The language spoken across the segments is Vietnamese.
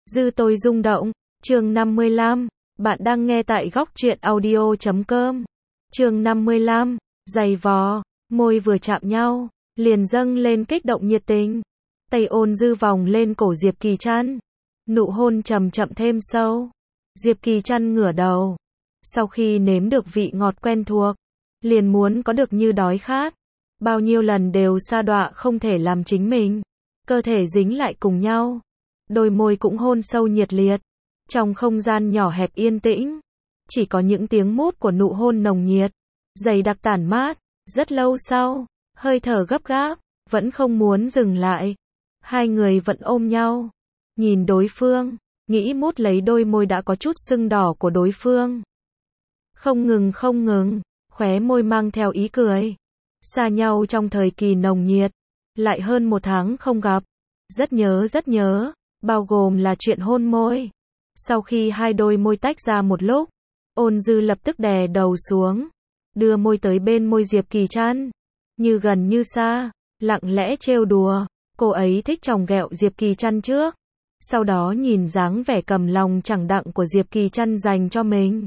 Dư tôi rung động. Chương 55. Bạn đang nghe tại góc truyện audio.com. Chương 55. Giày vò. Môi vừa chạm nhau, liền dâng lên kích động nhiệt tình. Tay Ôn Dư vòng lên cổ Diệp Kỳ Trăn. Nụ hôn chậm chậm thêm sâu. Diệp Kỳ Trăn ngửa đầu. Sau khi nếm được vị ngọt quen thuộc, liền muốn có được như đói khát. Bao nhiêu lần đều sa đọa không thể làm chính mình. Cơ thể dính lại cùng nhau. Đôi môi cũng hôn sâu nhiệt liệt. Trong không gian nhỏ hẹp yên tĩnh, chỉ có những tiếng mút của nụ hôn nồng nhiệt, dày đặc tản mát. Rất lâu sau, hơi thở gấp gáp, vẫn không muốn dừng lại. Hai người vẫn ôm nhau, nhìn đối phương, nghĩ mút lấy đôi môi đã có chút sưng đỏ của đối phương. Không ngừng, khóe môi mang theo ý cười. Xa nhau trong thời kỳ nồng nhiệt, lại hơn 1 tháng không gặp. Rất nhớ, bao gồm là chuyện hôn môi. Sau khi hai đôi môi tách ra một lúc, Ôn Dư lập tức đè đầu xuống, đưa môi tới bên môi Diệp Kỳ Trăn, như gần như xa, lặng lẽ trêu đùa. Cô ấy thích chòng ghẹo Diệp Kỳ Trăn trước, sau đó nhìn dáng vẻ cầm lòng chẳng đặng của Diệp Kỳ Trăn dành cho mình.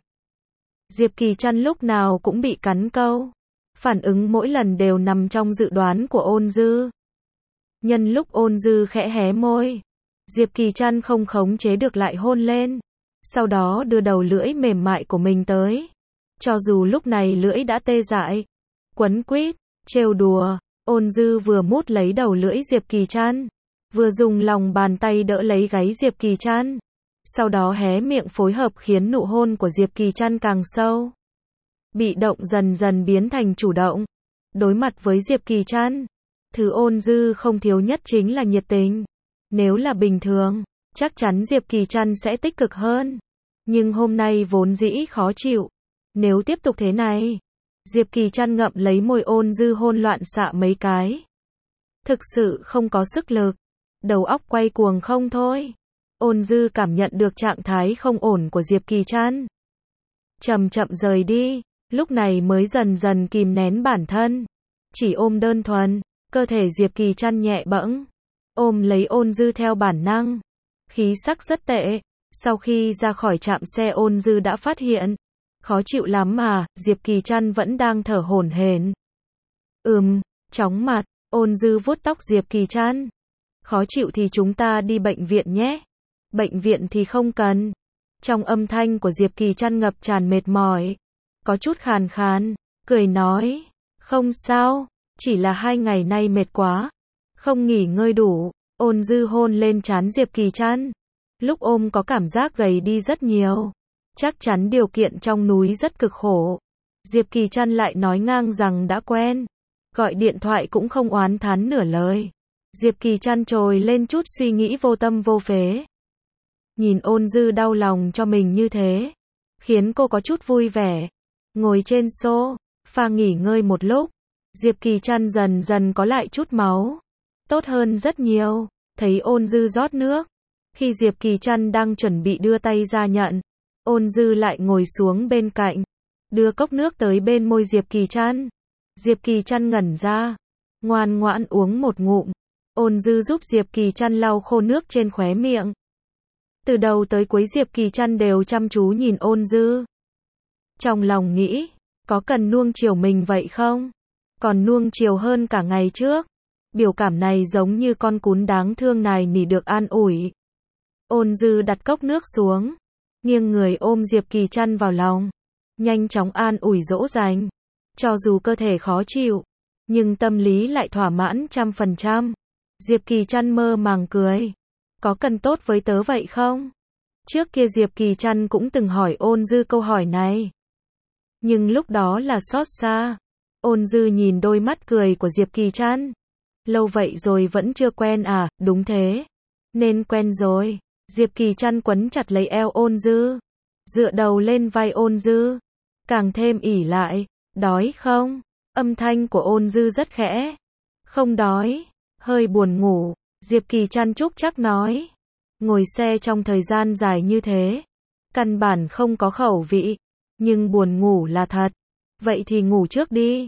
Diệp Kỳ Trăn lúc nào cũng bị cắn câu, phản ứng mỗi lần đều nằm trong dự đoán của Ôn Dư. Nhân lúc Ôn Dư khẽ hé môi, Diệp Kỳ Trăn không khống chế được lại hôn lên, sau đó đưa đầu lưỡi mềm mại của mình tới. Cho dù lúc này lưỡi đã tê dại, quấn quýt, trêu đùa, Ôn Dư vừa mút lấy đầu lưỡi Diệp Kỳ Trăn, vừa dùng lòng bàn tay đỡ lấy gáy Diệp Kỳ Trăn, sau đó hé miệng phối hợp khiến nụ hôn của Diệp Kỳ Trăn càng sâu. Bị động dần dần biến thành chủ động. Đối mặt với Diệp Kỳ Trăn, thứ Ôn Dư không thiếu nhất chính là nhiệt tình. Nếu là bình thường, chắc chắn Diệp Kỳ Trăn sẽ tích cực hơn. Nhưng hôm nay vốn dĩ khó chịu. Nếu tiếp tục thế này, Diệp Kỳ Trăn ngậm lấy môi Ôn Dư hôn loạn xạ mấy cái. Thực sự không có sức lực. Đầu óc quay cuồng không thôi. Ôn Dư cảm nhận được trạng thái không ổn của Diệp Kỳ Trăn. Chậm chậm rời đi, lúc này mới dần dần kìm nén bản thân. Chỉ ôm đơn thuần, cơ thể Diệp Kỳ Trăn nhẹ bẫng. Ôm lấy Ôn Dư theo bản năng. Khí sắc rất tệ. Sau khi ra khỏi trạm xe Ôn Dư đã phát hiện. Khó chịu lắm mà, Diệp Kỳ Trăn vẫn đang thở hổn hển. Chóng mặt, Ôn Dư vuốt tóc Diệp Kỳ Trăn. Khó chịu thì chúng ta đi bệnh viện nhé. Bệnh viện thì không cần. Trong âm thanh của Diệp Kỳ Trăn ngập tràn mệt mỏi. Có chút khàn khàn, cười nói. Không sao, chỉ là 2 ngày nay mệt quá. Không nghỉ ngơi đủ. Ôn Dư hôn lên trán Diệp Kỳ Trăn. Lúc ôm có cảm giác gầy đi rất nhiều. Chắc chắn điều kiện trong núi rất cực khổ. Diệp Kỳ Trăn lại nói ngang rằng đã quen. Gọi điện thoại cũng không oán thán nửa lời. Diệp Kỳ Trăn trồi lên chút suy nghĩ vô tâm vô phế. Nhìn Ôn Dư đau lòng cho mình như thế, khiến cô có chút vui vẻ. Ngồi trên sofa nghỉ ngơi một lúc, Diệp Kỳ Trăn dần dần có lại chút máu. Tốt hơn rất nhiều. Thấy Ôn Dư rót nước. Khi Diệp Kỳ Trăn đang chuẩn bị đưa tay ra nhận, Ôn Dư lại ngồi xuống bên cạnh, đưa cốc nước tới bên môi Diệp Kỳ Trăn. Diệp Kỳ Trăn ngẩn ra, ngoan ngoãn uống một ngụm. Ôn Dư giúp Diệp Kỳ Trăn lau khô nước trên khóe miệng. Từ đầu tới cuối Diệp Kỳ Trăn đều chăm chú nhìn Ôn Dư. Trong lòng nghĩ, có cần nuông chiều mình vậy không? Còn nuông chiều hơn cả ngày trước. Biểu cảm này giống như con cún đáng thương này nỉ được an ủi. Ôn Dư đặt cốc nước xuống, nghiêng người ôm Diệp Kỳ Trăn vào lòng, nhanh chóng an ủi dỗ dành. Cho dù cơ thể khó chịu, nhưng tâm lý lại thỏa mãn 100%. Diệp Kỳ Trăn mơ màng cười. Có cần tốt với tớ vậy không? Trước kia Diệp Kỳ Trăn cũng từng hỏi Ôn Dư câu hỏi này. Nhưng lúc đó là xót xa. Ôn Dư nhìn đôi mắt cười của Diệp Kỳ Trăn. Lâu vậy rồi vẫn chưa quen à? Đúng thế. Nên quen rồi. Diệp Kỳ Trăn quấn chặt lấy eo Ôn Dư, dựa đầu lên vai Ôn Dư, càng thêm ỉ lại. Đói không? Âm thanh của Ôn Dư rất khẽ. Không đói. Hơi buồn ngủ. Diệp Kỳ Trăn chúc chắc nói. Ngồi xe trong thời gian dài như thế, căn bản không có khẩu vị. Nhưng buồn ngủ là thật. Vậy thì ngủ trước đi.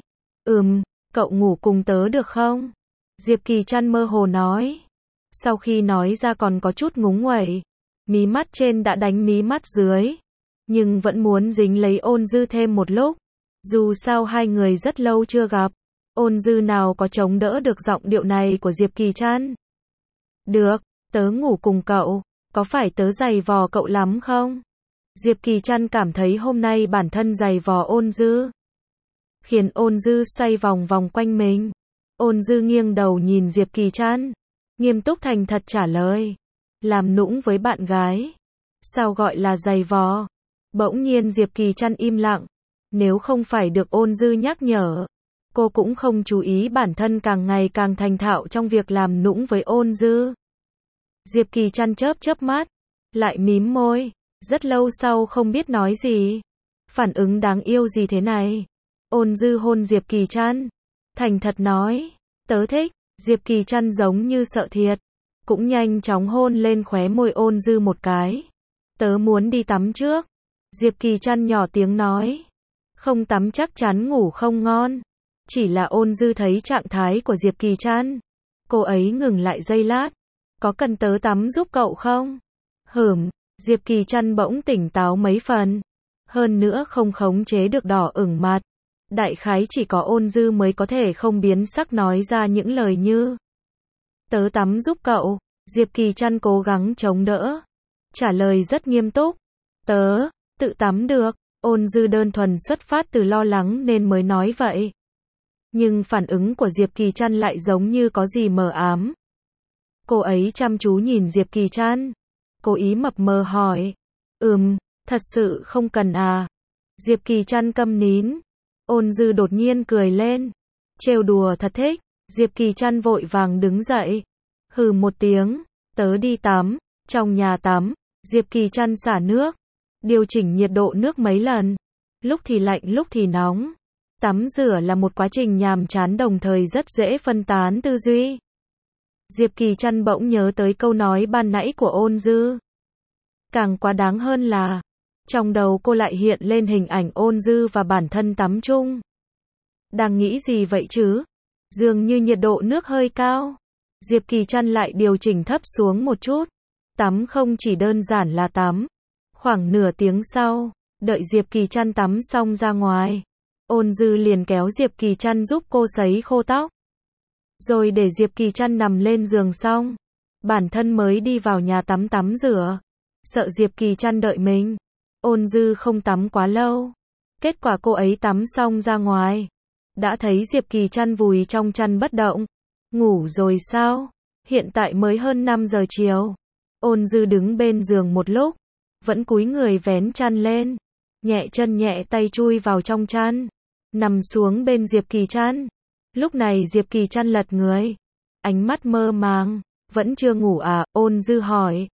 Cậu ngủ cùng tớ được không? Diệp Kỳ Trăn mơ hồ nói. Sau khi nói ra còn có chút ngúng nguẩy. Mí mắt trên đã đánh mí mắt dưới, nhưng vẫn muốn dính lấy Ôn Dư thêm một lúc. Dù sao hai người rất lâu chưa gặp, Ôn Dư nào có chống đỡ được giọng điệu này của Diệp Kỳ Trăn. Được, tớ ngủ cùng cậu, có phải tớ giày vò cậu lắm không? Diệp Kỳ Trăn cảm thấy hôm nay bản thân giày vò Ôn Dư, khiến Ôn Dư xoay vòng vòng quanh mình. Ôn Dư nghiêng đầu nhìn Diệp Kỳ Trăn, nghiêm túc thành thật trả lời. Làm nũng với bạn gái, sao gọi là giày vò? Bỗng nhiên Diệp Kỳ Trăn im lặng. Nếu không phải được Ôn Dư nhắc nhở, cô cũng không chú ý bản thân càng ngày càng thành thạo trong việc làm nũng với Ôn Dư. Diệp Kỳ Trăn chớp chớp mắt, lại mím môi, rất lâu sau không biết nói gì. Phản ứng đáng yêu gì thế này? Ôn Dư hôn Diệp Kỳ Trăn, thành thật nói, tớ thích. Diệp Kỳ Trăn giống như sợ thiệt, cũng nhanh chóng hôn lên khóe môi Ôn Dư một cái. Tớ muốn đi tắm trước. Diệp Kỳ Trăn nhỏ tiếng nói, không tắm chắc chắn ngủ không ngon. Chỉ là Ôn Dư thấy trạng thái của Diệp Kỳ Trăn, cô ấy ngừng lại giây lát. Có cần tớ tắm giúp cậu không? Diệp Kỳ Trăn bỗng tỉnh táo mấy phần. Hơn nữa không khống chế được đỏ ửng mặt. Đại khái chỉ có Ôn Dư mới có thể không biến sắc nói ra những lời như tớ tắm giúp cậu. Diệp Kỳ Trăn cố gắng chống đỡ, trả lời rất nghiêm túc, tớ tự tắm được. Ôn Dư đơn thuần xuất phát từ lo lắng nên mới nói vậy. Nhưng phản ứng của Diệp Kỳ Trăn lại giống như có gì mờ ám. Cô ấy chăm chú nhìn Diệp Kỳ Trăn, cố ý mập mờ hỏi, thật sự không cần à? Diệp Kỳ Trăn câm nín. Ôn Dư đột nhiên cười lên, trêu đùa thật thích. Diệp Kỳ Trăn vội vàng đứng dậy, hừ một tiếng, tớ đi tắm. Trong nhà tắm, Diệp Kỳ Trăn xả nước, điều chỉnh nhiệt độ nước mấy lần, lúc thì lạnh lúc thì nóng. Tắm rửa là một quá trình nhàm chán đồng thời rất dễ phân tán tư duy. Diệp Kỳ Trăn bỗng nhớ tới câu nói ban nãy của Ôn Dư. Càng quá đáng hơn là, trong đầu cô lại hiện lên hình ảnh Ôn Dư và bản thân tắm chung. Đang nghĩ gì vậy chứ? Dường như nhiệt độ nước hơi cao. Diệp Kỳ Trăn lại điều chỉnh thấp xuống một chút. Tắm không chỉ đơn giản là tắm. Khoảng nửa tiếng sau, đợi Diệp Kỳ Trăn tắm xong ra ngoài, Ôn Dư liền kéo Diệp Kỳ Trăn giúp cô sấy khô tóc. Rồi để Diệp Kỳ Trăn nằm lên giường xong, bản thân mới đi vào nhà tắm tắm rửa. Sợ Diệp Kỳ Trăn đợi mình, Ôn Dư không tắm quá lâu. Kết quả cô ấy tắm xong ra ngoài, đã thấy Diệp Kỳ Trăn vùi trong chăn bất động. Ngủ rồi sao? Hiện tại mới hơn 5 giờ chiều. Ôn Dư đứng bên giường một lúc, vẫn cúi người vén chăn lên, nhẹ chân nhẹ tay chui vào trong chăn, nằm xuống bên Diệp Kỳ Trăn. Lúc này Diệp Kỳ Trăn lật người, ánh mắt mơ màng, vẫn chưa ngủ à? Ôn Dư hỏi.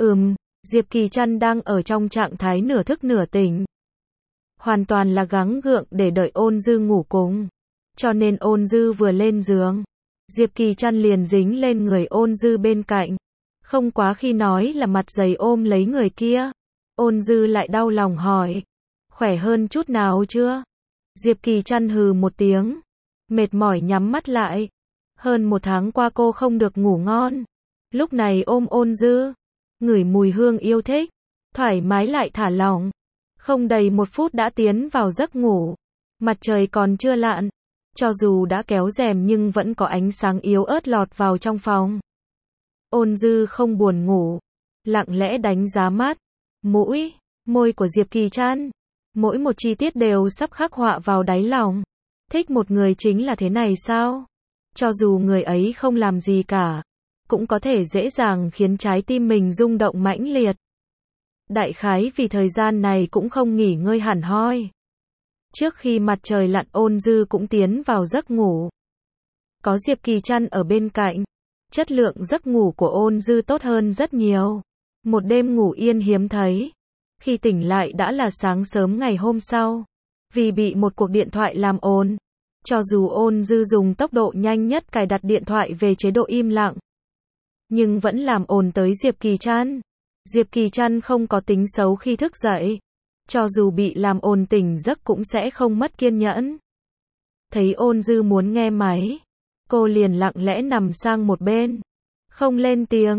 Diệp Kỳ Trăn đang ở trong trạng thái nửa thức nửa tỉnh, hoàn toàn là gắng gượng để đợi Ôn Dư ngủ cùng. Cho nên Ôn Dư vừa lên giường, Diệp Kỳ Trăn liền dính lên người Ôn Dư bên cạnh. Không quá khi nói là mặt dày ôm lấy người kia. Ôn Dư lại đau lòng hỏi, khỏe hơn chút nào chưa? Diệp Kỳ Trăn hừ một tiếng, mệt mỏi nhắm mắt lại. Hơn 1 tháng qua cô không được ngủ ngon. Lúc này ôm Ôn Dư, ngửi mùi hương yêu thích, thoải mái lại thả lỏng. Không đầy 1 phút đã tiến vào giấc ngủ. Mặt trời còn chưa lặn, cho dù đã kéo rèm nhưng vẫn có ánh sáng yếu ớt lọt vào trong phòng. Ôn Dư không buồn ngủ, lặng lẽ đánh giá mắt, mũi, môi của Diệp Kỳ Trăn. Mỗi một chi tiết đều sắp khắc họa vào đáy lòng. Thích một người chính là thế này sao? Cho dù người ấy không làm gì cả, cũng có thể dễ dàng khiến trái tim mình rung động mãnh liệt. Đại khái vì thời gian này cũng không nghỉ ngơi hẳn hoi. Trước khi mặt trời lặn Ôn Dư cũng tiến vào giấc ngủ. Có Diệp Kỳ Trăn ở bên cạnh, chất lượng giấc ngủ của Ôn Dư tốt hơn rất nhiều. Một đêm ngủ yên hiếm thấy. Khi tỉnh lại đã là sáng sớm ngày hôm sau. Vì bị một cuộc điện thoại làm ồn, cho dù Ôn Dư dùng tốc độ nhanh nhất cài đặt điện thoại về chế độ im lặng, nhưng vẫn làm ồn tới Diệp Kỳ Trăn. Diệp Kỳ Trăn không có tính xấu khi thức dậy. Cho dù bị làm ồn tỉnh giấc cũng sẽ không mất kiên nhẫn. Thấy Ôn Dư muốn nghe máy, cô liền lặng lẽ nằm sang một bên, không lên tiếng.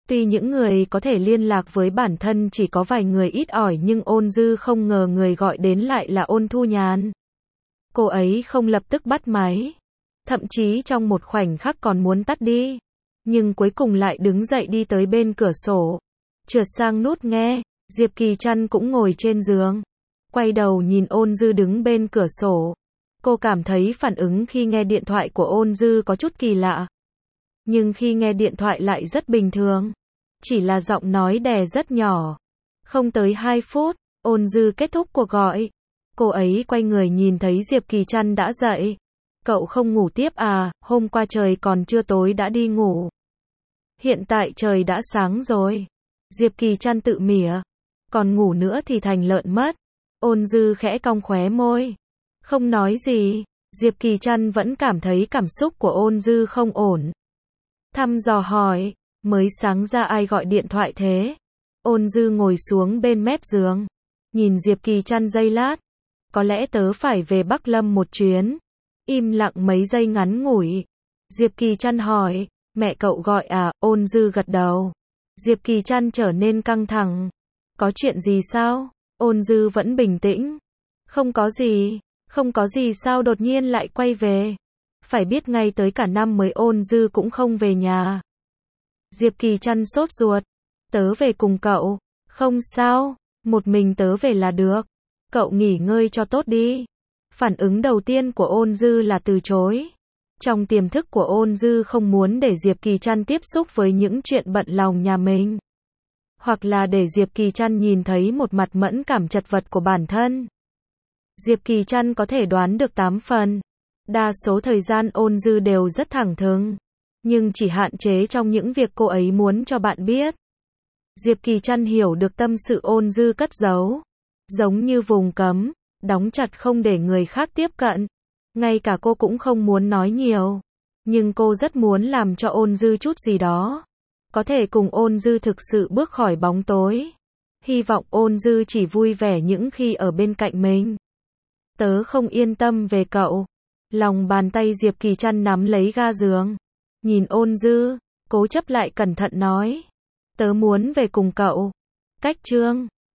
Tuy những người có thể liên lạc với bản thân chỉ có vài người ít ỏi nhưng Ôn Dư không ngờ người gọi đến lại là Ôn Thu Nhàn. Cô ấy không lập tức bắt máy. Thậm chí trong một khoảnh khắc còn muốn tắt đi. Nhưng cuối cùng lại đứng dậy đi tới bên cửa sổ. Trượt sang nút nghe. Diệp Kỳ Trăn cũng ngồi trên giường. Quay đầu nhìn Ôn Dư đứng bên cửa sổ. Cô cảm thấy phản ứng khi nghe điện thoại của Ôn Dư có chút kỳ lạ. Nhưng khi nghe điện thoại lại rất bình thường. Chỉ là giọng nói đè rất nhỏ. Không tới 2 phút, Ôn Dư kết thúc cuộc gọi. Cô ấy quay người nhìn thấy Diệp Kỳ Trăn đã dậy. Cậu không ngủ tiếp à, hôm qua trời còn chưa tối đã đi ngủ. Hiện tại trời đã sáng rồi. Diệp Kỳ Trăn tự mỉa. Còn ngủ nữa thì thành lợn mất. Ôn Dư khẽ cong khóe môi. Không nói gì. Diệp Kỳ Trăn vẫn cảm thấy cảm xúc của Ôn Dư không ổn. Thăm dò hỏi. Mới sáng ra ai gọi điện thoại thế? Ôn Dư ngồi xuống bên mép giường. Nhìn Diệp Kỳ Trăn giây lát. Có lẽ tớ phải về Bắc Lâm một chuyến. Im lặng mấy giây ngắn ngủi. Diệp Kỳ Trăn hỏi. Mẹ cậu gọi à? Ôn Dư gật đầu. Diệp Kỳ Trăn trở nên căng thẳng. Có chuyện gì sao? Ôn Dư vẫn bình tĩnh. Không có gì. Không có gì sao đột nhiên lại quay về. Phải biết ngay tới cả năm mới Ôn Dư cũng không về nhà. Diệp Kỳ Trăn sốt ruột. Tớ về cùng cậu. Không sao. Một mình tớ về là được. Cậu nghỉ ngơi cho tốt đi. Phản ứng đầu tiên của Ôn Dư là từ chối. Trong tiềm thức của Ôn Dư không muốn để Diệp Kỳ Trăn tiếp xúc với những chuyện bận lòng nhà mình. Hoặc là để Diệp Kỳ Trăn nhìn thấy một mặt mẫn cảm chật vật của bản thân. Diệp Kỳ Trăn có thể đoán được 8 phần. Đa số thời gian Ôn Dư đều rất thẳng thừng. Nhưng chỉ hạn chế trong những việc cô ấy muốn cho bạn biết. Diệp Kỳ Trăn hiểu được tâm sự Ôn Dư cất giấu. Giống như vùng cấm, đóng chặt không để người khác tiếp cận. Ngay cả cô cũng không muốn nói nhiều. Nhưng cô rất muốn làm cho Ôn Dư chút gì đó. Có thể cùng Ôn Dư thực sự bước khỏi bóng tối. Hy vọng Ôn Dư chỉ vui vẻ những khi ở bên cạnh mình. Tớ không yên tâm về cậu. Lòng bàn tay Diệp Kỳ Trăn nắm lấy ga giường. Nhìn Ôn Dư, cố chấp lại cẩn thận nói. Tớ muốn về cùng cậu. Cách chương